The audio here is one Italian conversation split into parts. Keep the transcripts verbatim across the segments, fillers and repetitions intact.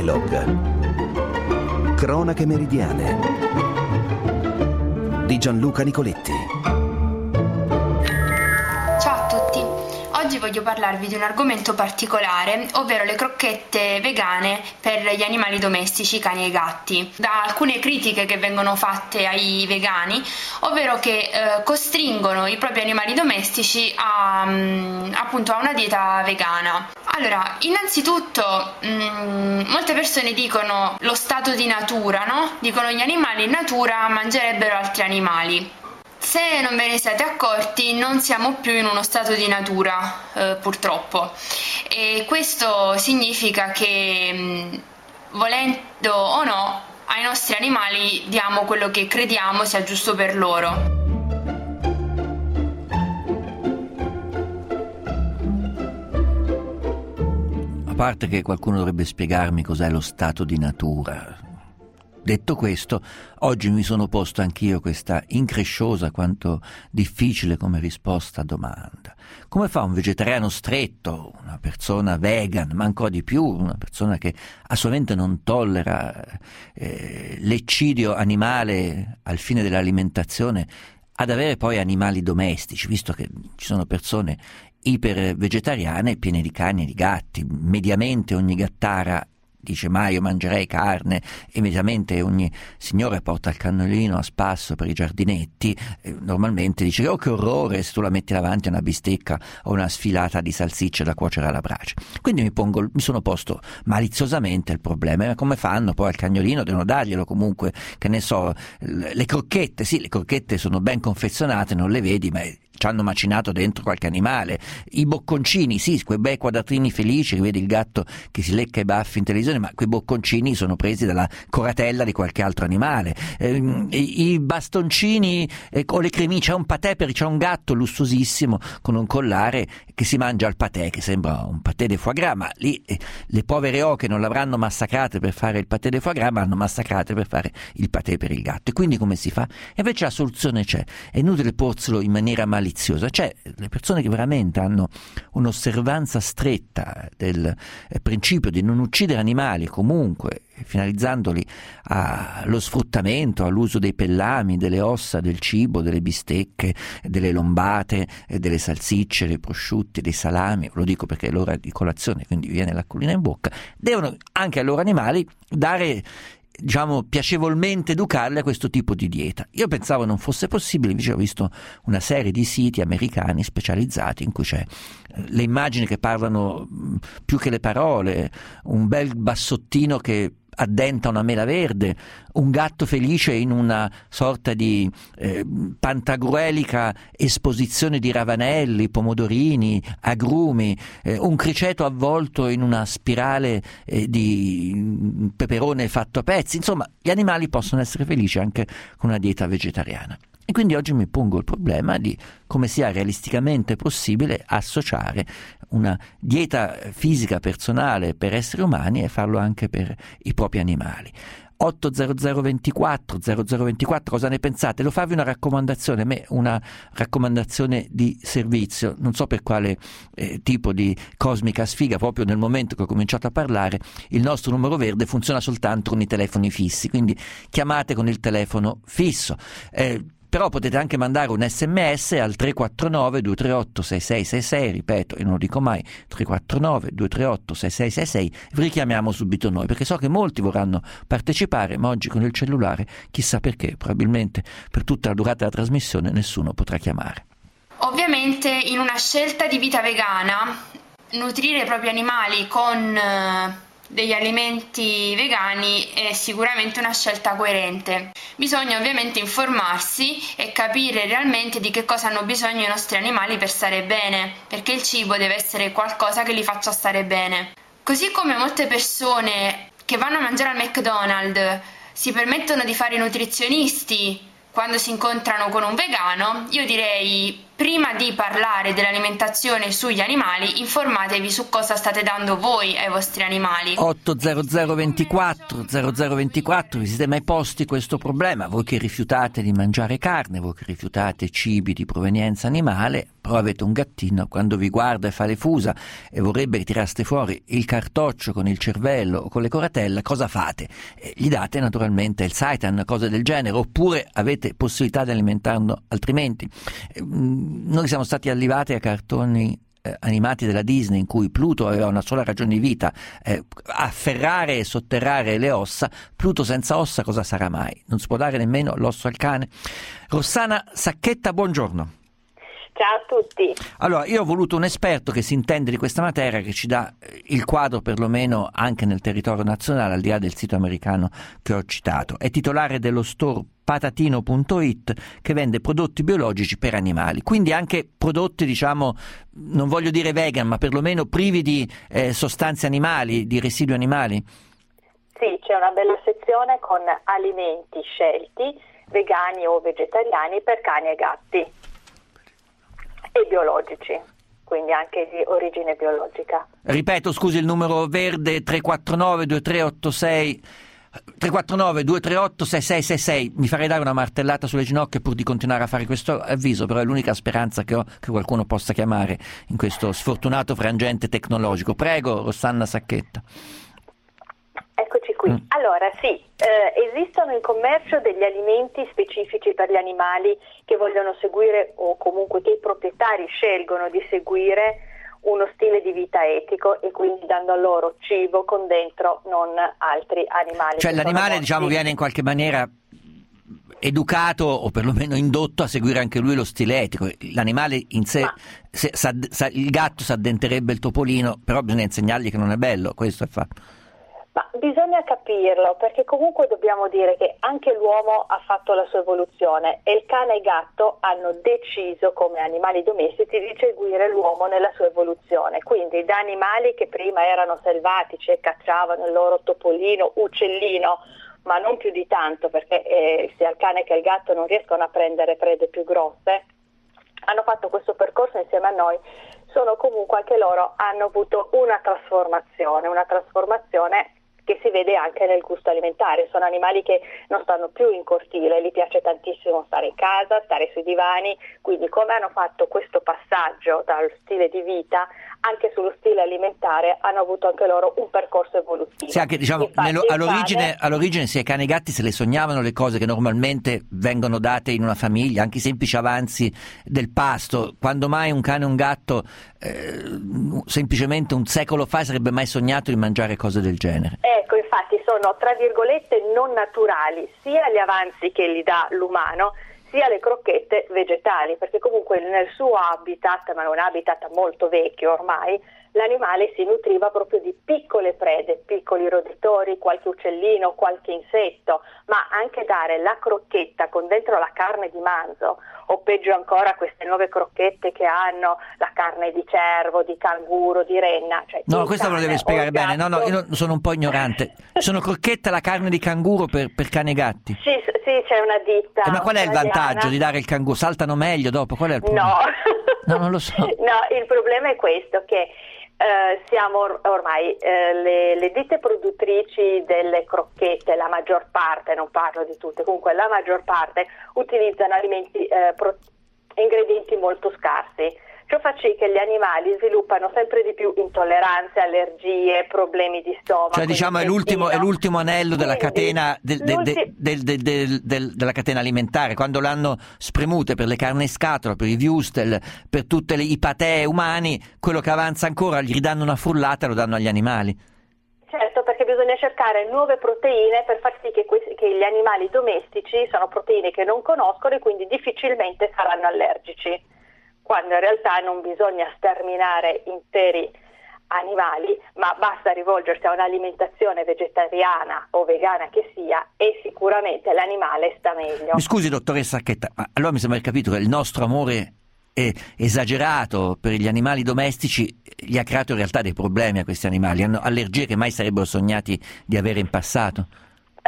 Elog. Cronache meridiane di Gianluca Nicoletti. Oggi voglio parlarvi di un argomento particolare, ovvero le crocchette vegane per gli animali domestici, cani e gatti. Da alcune critiche che vengono fatte ai vegani, ovvero che eh, costringono i propri animali domestici a, mh, appunto, a una dieta vegana. Allora, innanzitutto mh, molte persone dicono lo stato di natura, no? Dicono gli animali in natura mangerebbero altri animali. Se non ve ne siete accorti, non siamo più in uno stato di natura, eh, purtroppo, e questo significa che, mh, volendo o no, ai nostri animali diamo quello che crediamo sia giusto per loro. A parte che qualcuno dovrebbe spiegarmi cos'è lo stato di natura. Detto questo, oggi mi sono posto anch'io questa incresciosa quanto difficile come risposta a domanda. Come fa un vegetariano stretto, una persona vegan, ma ancora di più, una persona che assolutamente non tollera eh, l'eccidio animale al fine dell'alimentazione, ad avere poi animali domestici, visto che ci sono persone iper vegetariane piene di cani e di gatti? Mediamente ogni gattara dice: ma io mangerei carne. Immediatamente ogni signore porta il cagnolino a spasso per i giardinetti, e normalmente dice: oh, che orrore, se tu la metti davanti a una bistecca o una sfilata di salsicce da cuocere alla brace. Quindi mi, pongo, mi sono posto maliziosamente il problema: ma come fanno poi al cagnolino? Devono darglielo comunque, che ne so, le crocchette. Sì, le crocchette sono ben confezionate, non le vedi, ma ci hanno macinato dentro qualche animale. I bocconcini, sì, quei bei quadratini felici, vedi il gatto che si lecca i baffi in televisione, ma quei bocconcini sono presi dalla coratella di qualche altro animale. Eh, i, i bastoncini eh, o le cremiche, c'è un patè, per c'è un gatto lussuosissimo con un collare che si mangia il patè, che sembra un patè de foie gras, ma lì eh, le povere oche non l'avranno massacrate per fare il patè de foie gras, ma l'hanno massacrate per fare il patè per il gatto. E quindi come si fa? E invece la soluzione c'è, è inutile porselo in maniera maliziosa. Cioè, le persone che veramente hanno un'osservanza stretta del eh, principio di non uccidere animali comunque, finalizzandoli allo sfruttamento, all'uso dei pellami, delle ossa, del cibo, delle bistecche, delle lombate, delle salsicce, dei prosciutti, dei salami, lo dico perché è l'ora di colazione, quindi viene l'acquolina in bocca, devono anche ai loro animali dare, diciamo, piacevolmente educarli a questo tipo di dieta. Io pensavo non fosse possibile, invece ho visto una serie di siti americani specializzati in cui c'è le immagini che parlano più che le parole, un bel bassottino che addenta una mela verde, un gatto felice in una sorta di eh, pantagruelica esposizione di ravanelli, pomodorini, agrumi, eh, un criceto avvolto in una spirale eh, di peperone fatto a pezzi. Insomma, gli animali possono essere felici anche con una dieta vegetariana. E quindi oggi mi pongo il problema di come sia realisticamente possibile associare una dieta fisica personale per esseri umani e farlo anche per i propri animali. otto zero zero ventiquattro zero zero ventiquattro, cosa ne pensate? Devo farvi una raccomandazione, a me una raccomandazione di servizio, non so per quale eh, tipo di cosmica sfiga, proprio nel momento che ho cominciato a parlare il nostro numero verde funziona soltanto con i telefoni fissi, quindi chiamate con il telefono fisso. Eh, Però potete anche mandare un sms al tre quattro nove due tre otto sei sei sei sei, ripeto, io non lo dico mai, tre quattro nove due tre otto sei sei sei sei, vi richiamiamo subito noi, perché so che molti vorranno partecipare, ma oggi con il cellulare, chissà perché, probabilmente per tutta la durata della trasmissione nessuno potrà chiamare. Ovviamente in una scelta di vita vegana, nutrire i propri animali con degli alimenti vegani è sicuramente una scelta coerente. Bisogna ovviamente informarsi e capire realmente di che cosa hanno bisogno i nostri animali per stare bene, perché il cibo deve essere qualcosa che li faccia stare bene. Così come molte persone che vanno a mangiare al McDonald's si permettono di fare i nutrizionisti quando si incontrano con un vegano, io direi prima di parlare dell'alimentazione sugli animali, informatevi su cosa state dando voi ai vostri animali. otto zero zero ventiquattro zero zero ventiquattro, vi siete mai posti questo problema? Voi che rifiutate di mangiare carne, voi che rifiutate cibi di provenienza animale, però avete un gattino, quando vi guarda e fa le fusa e vorrebbe che tiraste fuori il cartoccio con il cervello o con le coratelle, cosa fate? Eh, gli date naturalmente il seitan, cose del genere, oppure avete possibilità di alimentarlo altrimenti. Eh, noi siamo stati allibati a cartoni eh, animati della Disney in cui Pluto aveva una sola ragione di vita, eh, afferrare e sotterrare le ossa. Pluto senza ossa cosa sarà mai? Non si può dare nemmeno l'osso al cane. Rossana Sacchetta, buongiorno. Ciao a tutti. Allora, io ho voluto un esperto che si intende di questa materia, che ci dà il quadro perlomeno anche nel territorio nazionale, al di là del sito americano che ho citato. È titolare dello store patatino punto it, che vende prodotti biologici per animali, quindi anche prodotti, diciamo, non voglio dire vegan, ma perlomeno privi di eh, sostanze animali, di residui animali. Sì, c'è una bella sezione con alimenti scelti, vegani o vegetariani, per cani e gatti. E biologici, quindi anche di origine biologica. Ripeto, scusi, il numero verde tre quattro nove due tre otto sei tre quattro nove due tre otto sei sei sei sei. Mi farei dare una martellata sulle ginocchia pur di continuare a fare questo avviso, però è l'unica speranza che ho che qualcuno possa chiamare in questo sfortunato frangente tecnologico. Prego, Rossana Sacchetta. Eccoci qui. Mm. Allora, sì, eh, esistono in commercio degli alimenti specifici per gli animali che vogliono seguire, o comunque che i proprietari scelgono di seguire, uno stile di vita etico, e quindi dando loro cibo con dentro non altri animali. Cioè l'animale, diciamo, viene in qualche maniera educato o perlomeno indotto a seguire anche lui lo stile etico. L'animale in sé, Ma... se, sa, sa, il gatto si addenterebbe il topolino, però bisogna insegnargli che non è bello, questo è fatto. Ma bisogna capirlo, perché comunque dobbiamo dire che anche l'uomo ha fatto la sua evoluzione e il cane e il gatto hanno deciso come animali domestici di seguire l'uomo nella sua evoluzione. Quindi da animali che prima erano selvatici e cacciavano il loro topolino, uccellino, ma non più di tanto, perché eh, sia il cane che il gatto non riescono a prendere prede più grosse, hanno fatto questo percorso insieme a noi. Sono comunque anche loro, hanno avuto una trasformazione, una trasformazione che si vede anche nel gusto alimentare. Sono animali che non stanno più in cortile, gli piace tantissimo stare in casa, stare sui divani, quindi come hanno fatto questo passaggio dal stile di vita, anche sullo stile alimentare hanno avuto anche loro un percorso evolutivo. Sì, anche diciamo Infatti, nello, all'origine, cane... all'origine sia i cani e i gatti se le sognavano le cose che normalmente vengono date in una famiglia, anche i semplici avanzi del pasto. Quando mai un cane e un gatto eh, semplicemente un secolo fa sarebbe mai sognato di mangiare cose del genere? Ecco, infatti sono tra virgolette non naturali sia gli avanzi che gli dà l'umano, sia le crocchette vegetali, perché comunque nel suo habitat, ma è un habitat molto vecchio ormai, l'animale si nutriva proprio di piccole prede, piccoli roditori, qualche uccellino, qualche insetto, ma anche dare la crocchetta con dentro la carne di manzo, o peggio ancora queste nuove crocchette che hanno la carne di cervo, di canguro, di renna. Cioè no, questo me lo deve spiegare bene. No, no, io sono un po' ignorante. Sono crocchette alla carne di canguro per, per cani e gatti? Sì, sì, c'è una ditta. Eh, ma qual è il vantaggio di dare il canguro? Saltano meglio dopo? Qual è il problema? No. No, non lo so. No, il problema è questo, che Uh, siamo or- ormai uh, le, le ditte produttrici delle crocchette, la maggior parte, non parlo di tutte, comunque la maggior parte utilizzano alimenti, uh, pro- ingredienti molto scarsi. Ciò fa sì che gli animali sviluppano sempre di più intolleranze, allergie, problemi di stomaco. Cioè diciamo è l'ultimo, è l'ultimo anello della Quindi, catena del, del, del, del, del, del, della catena alimentare. Quando l'hanno spremute per le carni in scatola, per i würstel, per tutti i patè umani, quello che avanza ancora gli ridanno una frullata e lo danno agli animali. Certo, perché bisogna cercare nuove proteine per far sì che, questi, che gli animali domestici sono proteine che non conoscono e quindi difficilmente saranno allergici, quando in realtà non bisogna sterminare interi animali, ma basta rivolgersi a un'alimentazione vegetariana o vegana che sia e sicuramente l'animale sta meglio. Mi scusi dottoressa Sacchetta, ma allora mi sembra capito che il nostro amore è esagerato per gli animali domestici gli ha creato in realtà dei problemi a questi animali, hanno allergie che mai sarebbero sognati di avere in passato. Uh,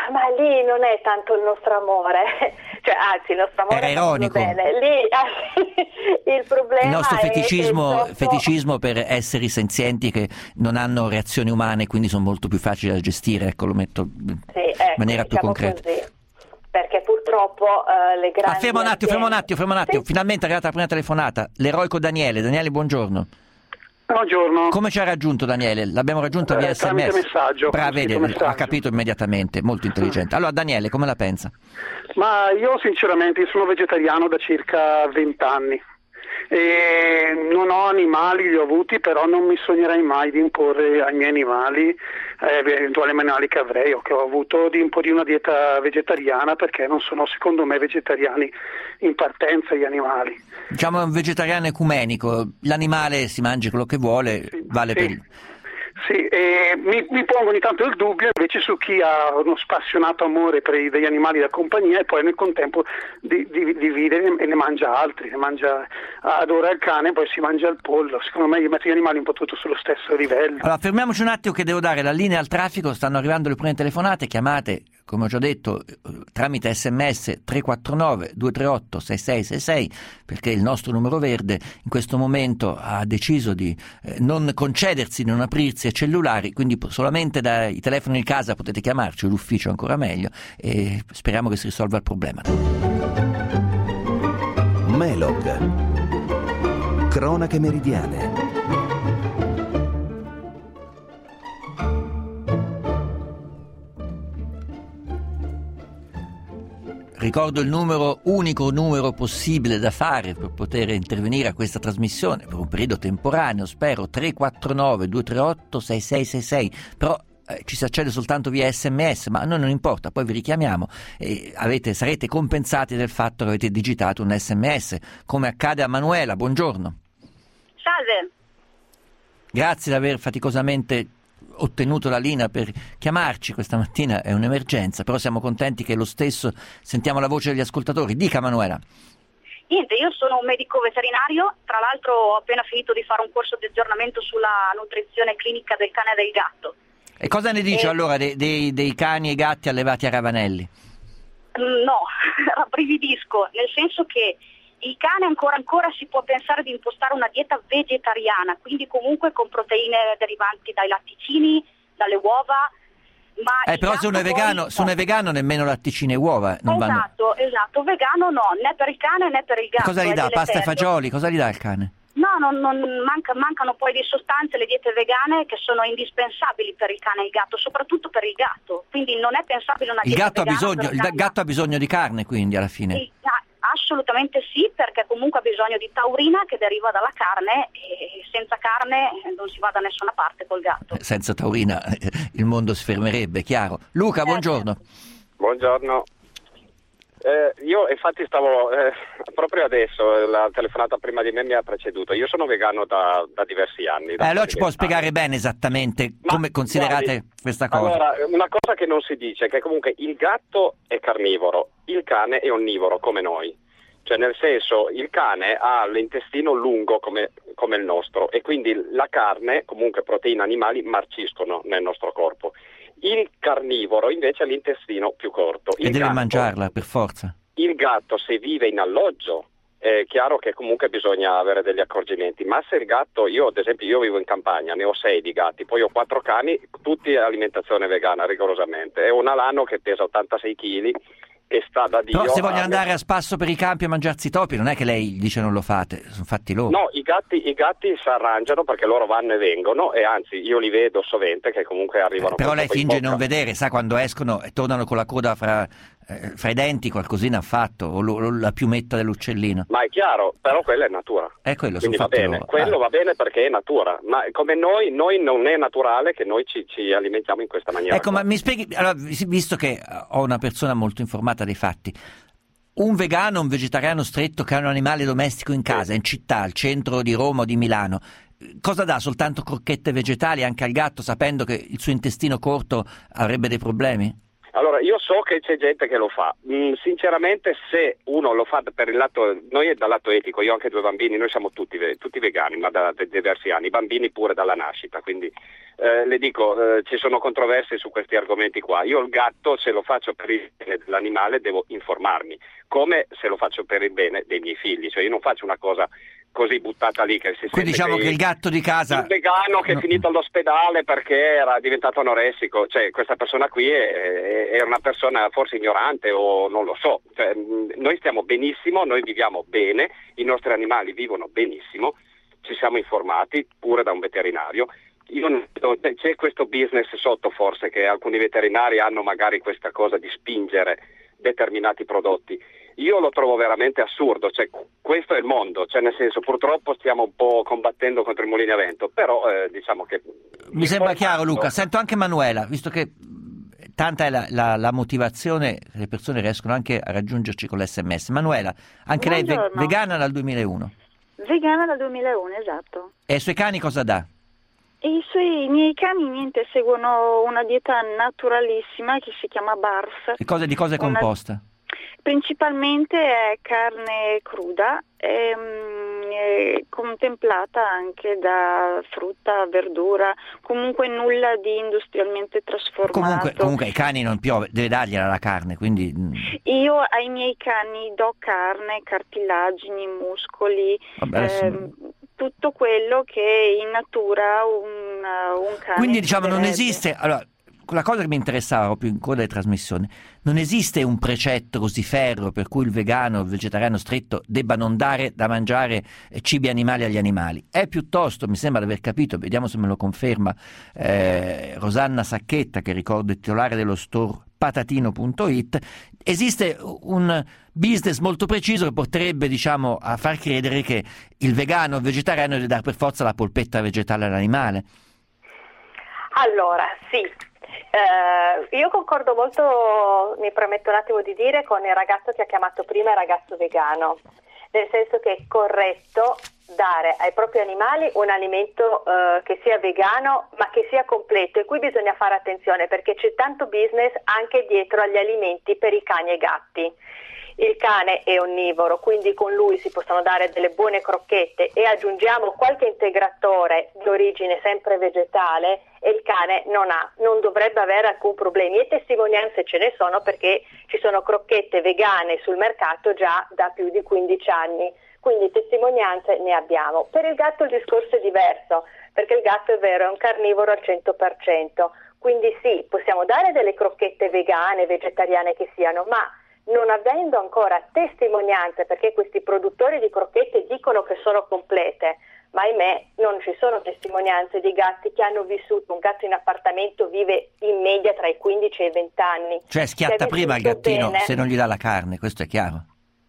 Ma lì non è tanto il nostro amore, cioè anzi il nostro amore era ironico. Bene. Lì il problema il nostro feticismo, è che feticismo per esseri senzienti che non hanno reazioni umane, quindi sono molto più facili da gestire, ecco, lo metto sì, ecco, in maniera più diciamo concreta. Così. Perché purtroppo uh, le grandi... Ah, fermo un attimo, fermo un attimo, fermo un attimo. Sì. Finalmente è arrivata la prima telefonata. L'eroico Daniele. Daniele, buongiorno. Buongiorno. Come ci ha raggiunto Daniele? L'abbiamo raggiunto Eh, via tramite sms. messaggio, Brava, scritto vedi, messaggio. ha capito immediatamente, molto intelligente. Allora Daniele, come la pensa? Ma io sinceramente sono vegetariano da circa vent'anni e non ho animali, li ho avuti, però non mi sognerei mai di imporre ai miei animali, eh, eventuali animali che avrei o che ho avuto, di imporre una dieta vegetariana, perché non sono secondo me vegetariani in partenza gli animali. Diciamo è un vegetariano ecumenico, l'animale si mangi quello che vuole, Sì, vale sì. per il... Sì, e mi, mi pongo ogni tanto il dubbio invece su chi ha uno spassionato amore per i, degli animali da compagnia e poi nel contempo di, di, divide e ne mangia altri, ne mangia, adora il cane e poi si mangia il pollo. Secondo me io metto gli animali un po' tutto sullo stesso livello. Allora fermiamoci un attimo che devo dare la linea al traffico, stanno arrivando le prime telefonate, chiamate, come ho già detto, tramite sms tre quattro nove due tre otto sei sei sei sei, perché il nostro numero verde in questo momento ha deciso di eh, non concedersi, di non aprirsi ai cellulari, quindi solamente dai telefoni di casa potete chiamarci, l'ufficio ancora meglio, e speriamo che si risolva il problema. Melog. Cronache meridiane. Ricordo il numero, unico numero possibile da fare per poter intervenire a questa trasmissione per un periodo temporaneo, spero, tre quattro nove due tre otto sei sei sei sei, però eh, ci si accede soltanto via sms, ma a noi non importa, poi vi richiamiamo e avete, sarete compensati del fatto che avete digitato un sms, come accade a Manuela. Buongiorno. Salve. Grazie di aver faticosamente ottenuto la linea per chiamarci questa mattina, è un'emergenza, però siamo contenti che lo stesso sentiamo la voce degli ascoltatori. Dica Manuela. Niente, io sono un medico veterinario, tra l'altro ho appena finito di fare un corso di aggiornamento sulla nutrizione clinica del cane e del gatto. E cosa ne dice E... allora dei, dei, dei cani e gatti allevati a Ravanelli? No, rabbrividisco, nel senso che il cane ancora ancora si può pensare di impostare una dieta vegetariana, quindi comunque con proteine derivanti dai latticini, dalle uova. Ma Eh, però se uno è vegano, se uno è vegano nemmeno latticini e uova non vanno. Esatto, esatto, vegano no, né per il cane né per il gatto. Cosa gli è dà? Pasta e deleterio. fagioli? Cosa gli dà il cane? No, non, non manca, mancano poi di sostanze, le diete vegane che sono indispensabili per il cane e il gatto, soprattutto per il gatto. Quindi non è pensabile una Il dieta gatto ha vegana bisogno, per il cane. gatto ha bisogno di carne, quindi alla fine. Sì, ah, assolutamente sì, perché comunque ha bisogno di taurina che deriva dalla carne e senza carne non si va da nessuna parte col gatto. Senza taurina il mondo si fermerebbe, chiaro. Luca, Eh, buongiorno. Buongiorno. Eh, io infatti stavo eh, proprio adesso, la telefonata prima di me mi ha preceduto. Io sono vegano da, da diversi anni. Da Eh, allora ci può vent'anni. spiegare bene esattamente Ma, come considerate guardi, questa cosa? Allora, una cosa che non si dice è che comunque il gatto è carnivoro, il cane è onnivoro come noi. Cioè nel senso, il cane ha l'intestino lungo come, come il nostro e quindi la carne, comunque proteine animali, marciscono nel nostro corpo. Il carnivoro invece ha l'intestino più corto. Il E deve gatto, mangiarla per forza. Il gatto se vive in alloggio è chiaro che comunque bisogna avere degli accorgimenti, ma se il gatto, io ad esempio io vivo in campagna, ne ho sei di gatti, poi ho quattro cani, tutti alimentazione vegana rigorosamente, e un alano che pesa ottantasei chili e sta da Dio. Però se vogliono a- andare a spasso per i campi a mangiarsi i topi, non è che lei dice non lo fate, sono fatti loro. No, i gatti, i gatti si arrangiano perché loro vanno e vengono e anzi io li vedo sovente che comunque arrivano. Eh, però con lei poi finge in di non bocca. vedere, sa quando escono e tornano con la coda fra, eh, fra i denti, qualcosina ha fatto, o, lo- o la piumetta dell'uccellino. Ma è chiaro, però quella è natura. È quello, Quindi sono va fatti bene, loro. quello Ah. va bene perché è natura, ma come noi, noi non è naturale che noi ci, ci alimentiamo in questa maniera. Ecco, qua. ma mi spieghi, allora, vis- visto che ho una persona molto informata dei fatti, un vegano, un vegetariano stretto che ha un animale domestico in casa, in città, al centro di Roma o di Milano, cosa dà? Soltanto crocchette vegetali anche al gatto, sapendo che il suo intestino corto avrebbe dei problemi? Allora, io so che c'è gente che lo fa. Mm, sinceramente, se uno lo fa per il lato, noi è dal lato etico, io ho anche due bambini, noi siamo tutti, tutti vegani, ma da, da diversi anni, i bambini pure dalla nascita, quindi eh, le dico, eh, ci sono controversie su questi argomenti qua. Io il gatto, se lo faccio per il bene dell'animale, devo informarmi, come se lo faccio per il bene dei miei figli, cioè io non faccio una cosa così buttata lì che si quindi diciamo che, che il gatto di casa il vegano che no. è finito all'ospedale perché era diventato anoressico, cioè questa persona qui è, è una persona forse ignorante o non lo so, cioè, noi stiamo benissimo, noi viviamo bene, i nostri animali vivono benissimo, ci siamo informati pure da un veterinario. Io, c'è questo business sotto forse che alcuni veterinari hanno magari questa cosa di spingere determinati prodotti. Io lo trovo veramente assurdo, cioè questo è il mondo, cioè nel senso purtroppo stiamo un po' combattendo contro i mulini a vento, però eh, diciamo che... Mi sembra chiaro Luca, sento anche Manuela, visto che tanta è la, la, la motivazione, le persone riescono anche a raggiungerci con l'esse emme esse. Manuela, anche Buongiorno. lei è vegana dal duemilauno? Vegana dal duemilauno, esatto. E ai suoi cani cosa dà? E i, suoi, i miei cani niente, seguono una dieta naturalissima che si chiama BARF. E cosa, di cosa è una... composta? Principalmente è carne cruda, e, mm, è contemplata anche da frutta, verdura, comunque nulla di industrialmente trasformato. Comunque, comunque ai cani non piove, deve dargliela la carne, quindi... Io ai miei cani do carne, cartilagini, muscoli, Vabbè, eh, tutto quello che in natura un, un cane... Quindi diciamo non dovrebbe. esiste... Allora, la cosa che mi interessava proprio in coda di trasmissione, non esiste un precetto così ferreo per cui il vegano o il vegetariano stretto debba non dare da mangiare cibi animali agli animali. È piuttosto, mi sembra di aver capito, vediamo se me lo conferma eh, Rosanna Sacchetta, che ricordo è titolare dello store patatino punto it, esiste un business molto preciso che porterebbe, diciamo, a far credere che il vegano o il vegetariano deve dare per forza la polpetta vegetale all'animale. Allora, sì. Eh, io concordo molto, mi permetto un attimo di dire, con il ragazzo che ha chiamato prima il ragazzo vegano, nel senso che è corretto dare ai propri animali un alimento eh, che sia vegano ma che sia completo, e qui bisogna fare attenzione perché c'è tanto business anche dietro agli alimenti per i cani e i gatti. Il cane è onnivoro, quindi con lui si possono dare delle buone crocchette e aggiungiamo qualche integratore di origine sempre vegetale e il cane non ha, non dovrebbe avere alcun problema. E testimonianze ce ne sono perché ci sono crocchette vegane sul mercato già da più di quindici anni, quindi testimonianze ne abbiamo. Per il gatto il discorso è diverso, perché il gatto è vero, è un carnivoro al cento per cento, quindi sì, possiamo dare delle crocchette vegane, vegetariane che siano, ma non avendo ancora testimonianze, perché questi produttori di crocchette dicono che sono complete, ma ahimè non ci sono testimonianze di gatti che hanno vissuto. Un gatto in appartamento vive in media tra i quindici e i venti anni. Cioè schiatta prima il gattino bene. Se non gli dà la carne, questo è chiaro.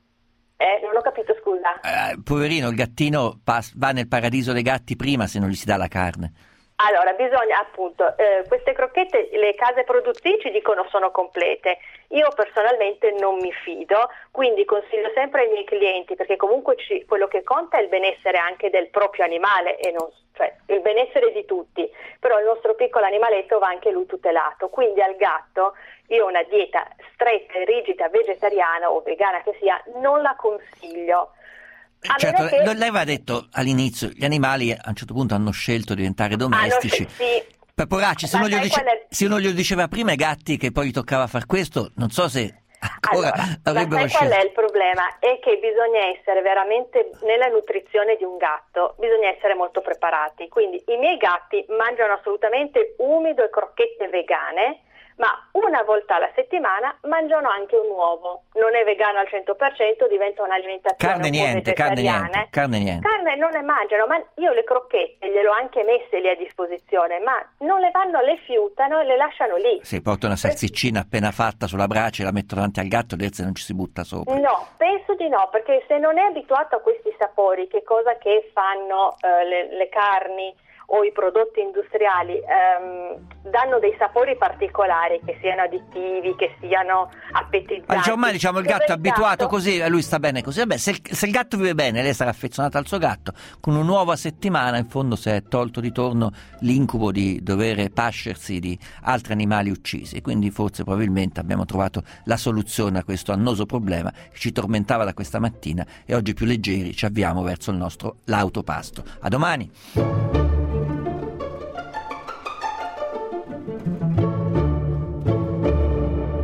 Eh, non ho capito, scusa. Eh, poverino, il gattino pas- va nel paradiso dei gatti prima se non gli si dà la carne. Allora, bisogna appunto, eh, queste crocchette le case produttrici dicono sono complete, io personalmente non mi fido, quindi consiglio sempre ai miei clienti, perché comunque ci, quello che conta è il benessere anche del proprio animale, e non, cioè il benessere di tutti, però il nostro piccolo animaletto va anche lui tutelato, quindi al gatto io una dieta stretta e rigida vegetariana o vegana che sia non la consiglio. Certo, che... lei aveva detto all'inizio, gli animali a un certo punto hanno scelto di diventare domestici. Sì. Poracci, se, dice... è... se uno glielo diceva prima ai gatti che poi gli toccava far questo, non so se ancora allora, avrebbero ma sai scelto. Qual è il problema? È che bisogna essere veramente, nella nutrizione di un gatto, bisogna essere molto preparati. Quindi i miei gatti mangiano assolutamente umido e crocchette vegane, ma una volta alla settimana mangiano anche un uovo. Non è vegano al cento per cento, diventa un'alimentazione carne un po' niente, carne niente, carne niente. Carne non ne mangiano, ma io le crocchette gliele ho anche messe lì a disposizione, ma non le vanno, le fiutano e le lasciano lì. Se porta una salsiccina appena fatta sulla brace e la metto davanti al gatto, Delze non ci si butta sopra. No, penso di no, perché se non è abituato a questi sapori, che cosa che fanno eh, le, le carni o i prodotti industriali ehm, danno dei sapori particolari, che siano additivi, che siano appetizzanti. Ma diciamo, ormai diciamo il gatto è abituato così, lui sta bene così. Vabbè, se il, se il gatto vive bene, lei sarà affezionata al suo gatto, con una nuova settimana in fondo si è tolto di torno l'incubo di dover pascersi di altri animali uccisi, quindi forse probabilmente abbiamo trovato la soluzione a questo annoso problema che ci tormentava da questa mattina, e oggi più leggeri ci avviamo verso il nostro lauto pasto. A domani!